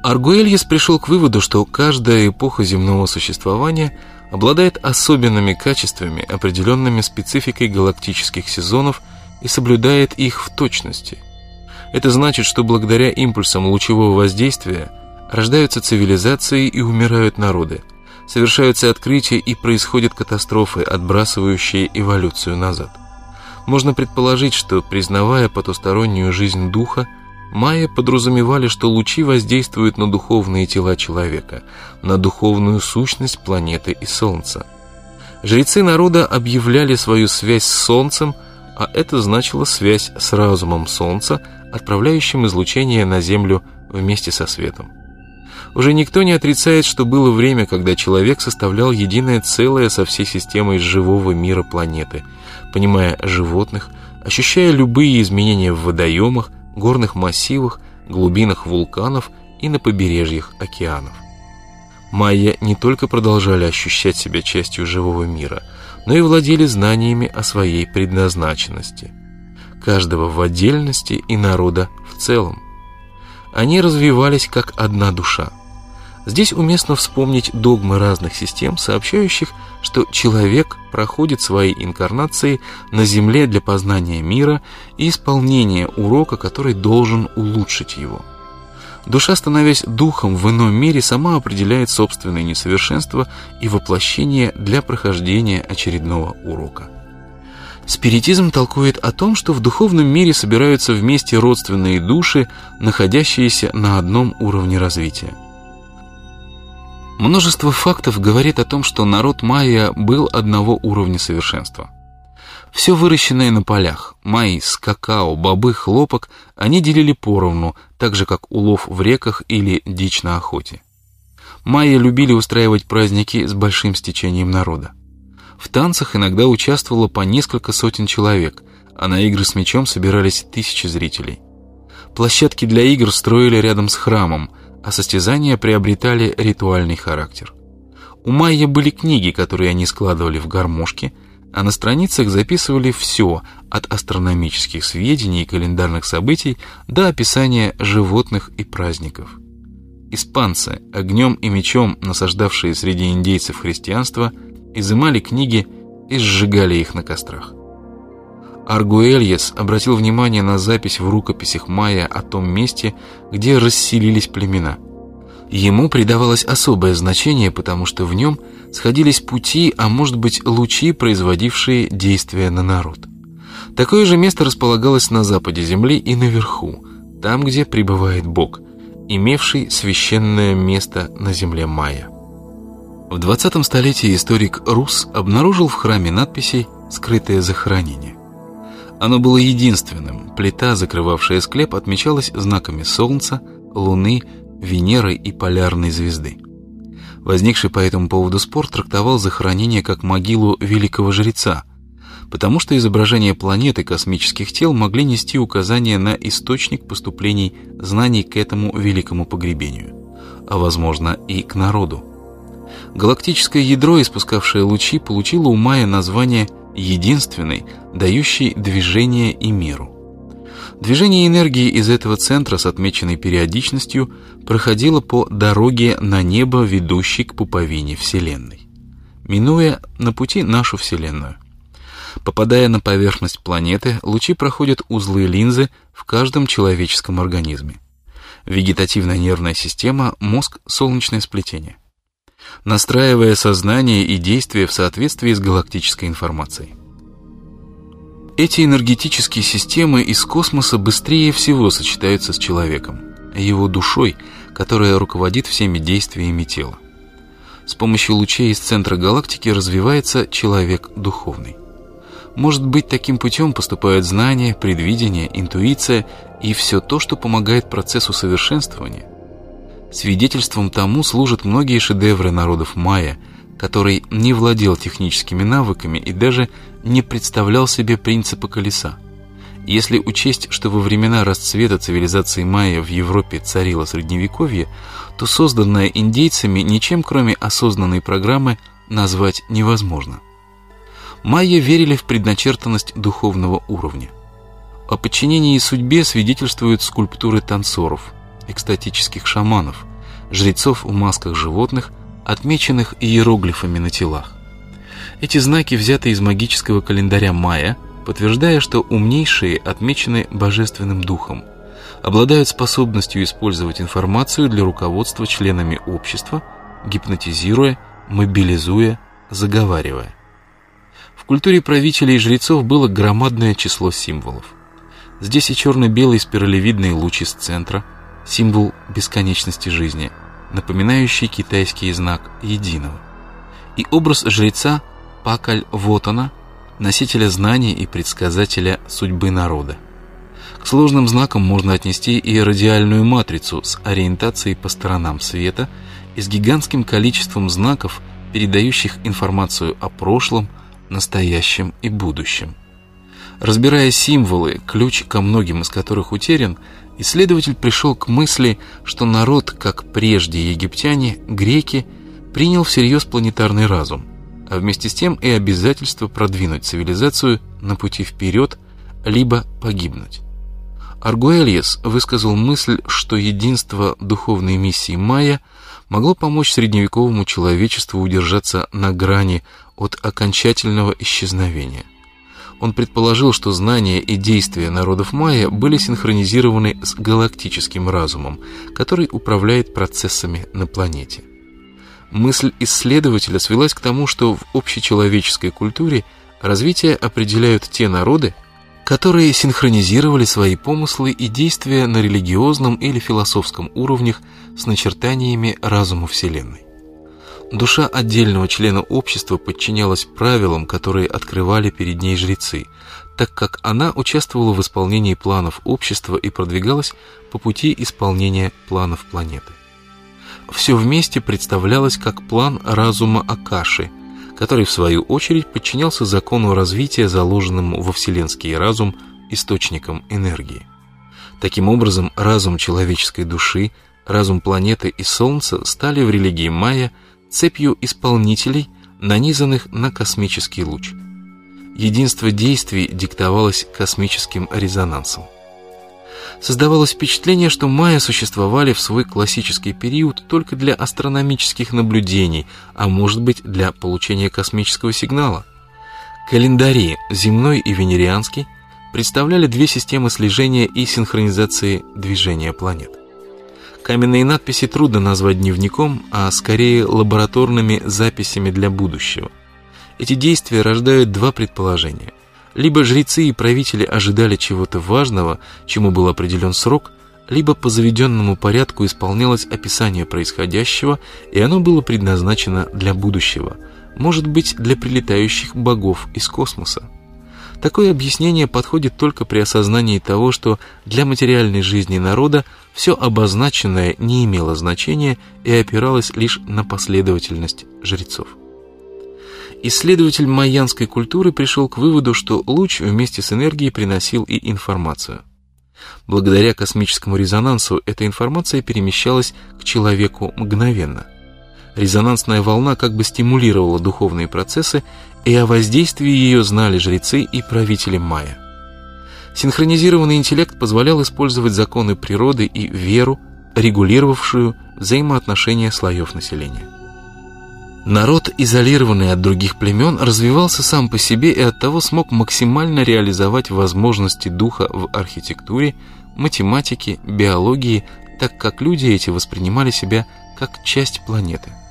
Аргуэльес пришел к выводу, что каждая эпоха земного существования обладает особенными качествами, определенными спецификой галактических сезонов и соблюдает их в точности. Это значит, что благодаря импульсам лучевого воздействия рождаются цивилизации и умирают народы, совершаются открытия и происходят катастрофы, отбрасывающие эволюцию назад. Можно предположить, что, признавая потустороннюю жизнь духа, майя подразумевали, что лучи воздействуют на духовные тела человека, на духовную сущность планеты и Солнца. Жрецы народа объявляли свою связь с Солнцем, а это значило связь с разумом Солнца, отправляющим излучение на Землю вместе со светом. Уже никто не отрицает, что было время, когда человек составлял единое целое со всей системой живого мира планеты, понимая животных, ощущая любые изменения в водоемах, горных массивах, глубинах вулканов и на побережьях океанов. Майя не только продолжали ощущать себя частью живого мира, но и владели знаниями о своей предназначенности, каждого в отдельности и народа в целом. Они развивались как одна душа. Здесь уместно вспомнить догмы разных систем, сообщающих, что человек проходит свои инкарнации на Земле для познания мира и исполнения урока, который должен улучшить его. Душа, становясь духом в ином мире, сама определяет собственные несовершенства и воплощение для прохождения очередного урока. Спиритизм толкует о том, что в духовном мире собираются вместе родственные души, находящиеся на одном уровне развития. Множество фактов говорит о том, что народ майя был одного уровня совершенства. Все выращенное на полях – маис, какао, бобы, хлопок – они делили поровну, так же как улов в реках или дичь на охоте. Майя любили устраивать праздники с большим стечением народа. В танцах иногда участвовало по несколько сотен человек, а на игры с мечом собирались тысячи зрителей. Площадки для игр строили рядом с храмом, а состязания приобретали ритуальный характер. У майя были книги, которые они складывали в гармошки, а на страницах записывали все, от астрономических сведений и календарных событий до описания животных и праздников. Испанцы, огнем и мечом насаждавшие среди индейцев христианство, изымали книги и сжигали их на кострах. Аргуэльес обратил внимание на запись в рукописях майя о том месте, где расселились племена. Ему придавалось особое значение, потому что в нем сходились пути, а может быть лучи, производившие действия на народ. Такое же место располагалось на западе земли и наверху, там, где пребывает Бог, имевший священное место на земле майя. В 20 столетии историк Рус обнаружил в храме надписей «Скрытое захоронение». Оно было единственным. Плита, закрывавшая склеп, отмечалась знаками Солнца, Луны, Венеры и полярной звезды. Возникший по этому поводу спор трактовал захоронение как могилу великого жреца, потому что изображения планет и космических тел могли нести указания на источник поступлений знаний к этому великому погребению, а возможно и к народу. Галактическое ядро, испускавшее лучи, получило у майя название «единственный», дающий движение и меру. Движение энергии из этого центра с отмеченной периодичностью проходило по дороге на небо, ведущей к пуповине Вселенной, минуя на пути нашу Вселенную. Попадая на поверхность планеты, лучи проходят узлы линзы в каждом человеческом организме. Вегетативная нервная система, мозг, солнечное сплетение. Настраивая сознание и действия в соответствии с галактической информацией. Эти энергетические системы из космоса быстрее всего сочетаются с человеком, его душой, которая руководит всеми действиями тела. С помощью лучей из центра галактики развивается человек духовный. Может быть, таким путем поступают знания, предвидение, интуиция и все то, что помогает процессу совершенствования. Свидетельством тому служат многие шедевры народов майя, который не владел техническими навыками и даже не представлял себе принципа колеса. Если учесть, что во времена расцвета цивилизации майя в Европе царило средневековье, то созданное индейцами ничем, кроме осознанной программы, назвать невозможно. Майя верили в предначертанность духовного уровня. О подчинении судьбе свидетельствуют скульптуры танцоров, экстатических шаманов, жрецов в масках животных, отмеченных иероглифами на телах. Эти знаки взяты из магического календаря майя, подтверждая, что умнейшие отмечены божественным духом, обладают способностью использовать информацию для руководства членами общества, гипнотизируя, мобилизуя, заговаривая. В культуре правителей и жрецов было громадное число символов. Здесь и черно-белый спиралевидный луч из центра, символ бесконечности жизни, напоминающий китайский знак единого, и образ жреца Пакаль-Вотана, носителя знаний и предсказателя судьбы народа. К сложным знакам можно отнести и радиальную матрицу с ориентацией по сторонам света и с гигантским количеством знаков, передающих информацию о прошлом, настоящем и будущем. Разбирая символы, ключ ко многим из которых утерян, исследователь пришел к мысли, что народ, как прежде египтяне, греки, принял всерьез планетарный разум, а вместе с тем и обязательство продвинуть цивилизацию на пути вперед, либо погибнуть. Аргуэльес высказал мысль, что единство духовной миссии майя могло помочь средневековому человечеству удержаться на грани от окончательного исчезновения. Он предположил, что знания и действия народов майя были синхронизированы с галактическим разумом, который управляет процессами на планете. Мысль исследователя свелась к тому, что в общечеловеческой культуре развитие определяют те народы, которые синхронизировали свои помыслы и действия на религиозном или философском уровнях с начертаниями разума Вселенной. Душа отдельного члена общества подчинялась правилам, которые открывали перед ней жрецы, так как она участвовала в исполнении планов общества и продвигалась по пути исполнения планов планеты. Все вместе представлялось как план разума Акаши, который, в свою очередь, подчинялся закону развития, заложенному во вселенский разум, источником энергии. Таким образом, разум человеческой души, разум планеты и Солнца стали в религии майя цепью исполнителей, нанизанных на космический луч. Единство действий диктовалось космическим резонансом. Создавалось впечатление, что майя существовали в свой классический период только для астрономических наблюдений, а может быть для получения космического сигнала. Календари, земной и венерианский, представляли две системы слежения и синхронизации движения планет. Каменные надписи трудно назвать дневником, а скорее лабораторными записями для будущего. Эти действия рождают два предположения. Либо жрецы и правители ожидали чего-то важного, чему был определен срок, либо по заведенному порядку исполнялось описание происходящего, и оно было предназначено для будущего, может быть, для прилетающих богов из космоса. Такое объяснение подходит только при осознании того, что для материальной жизни народа все обозначенное не имело значения и опиралось лишь на последовательность жрецов. Исследователь майянской культуры пришел к выводу, что луч вместе с энергией приносил и информацию. Благодаря космическому резонансу эта информация перемещалась к человеку мгновенно. Резонансная волна как бы стимулировала духовные процессы, и о воздействии ее знали жрецы и правители майя. Синхронизированный интеллект позволял использовать законы природы и веру, регулировавшую взаимоотношения слоев населения. Народ, изолированный от других племен, развивался сам по себе и оттого смог максимально реализовать возможности духа в архитектуре, математике, биологии, так как люди эти воспринимали себя как часть планеты.